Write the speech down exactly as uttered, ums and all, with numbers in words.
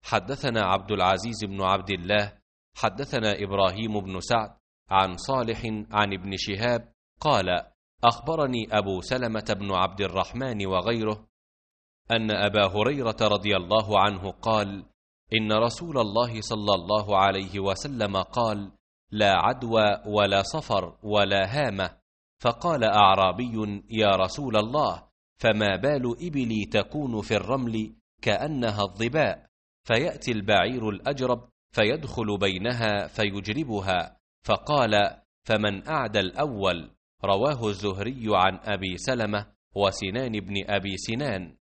حدثنا عبد العزيز بن عبد الله حدثنا إبراهيم بن سعد عن صالح عن ابن شهاب قال أخبرني أبو سلمة بن عبد الرحمن وغيره أن أبا هريرة رضي الله عنه قال إن رسول الله صلى الله عليه وسلم قال لا عدوى ولا صفر ولا هامة. فقال أعرابي يا رسول الله فما بال إبلي تكون في الرمل كأنها الظباء، فيأتي البعير الأجرب فيدخل بينها فيجربها. فقال فمن أعدى الأول. رواه الزهري عن أبي سلمة وسنان بن أبي سنان.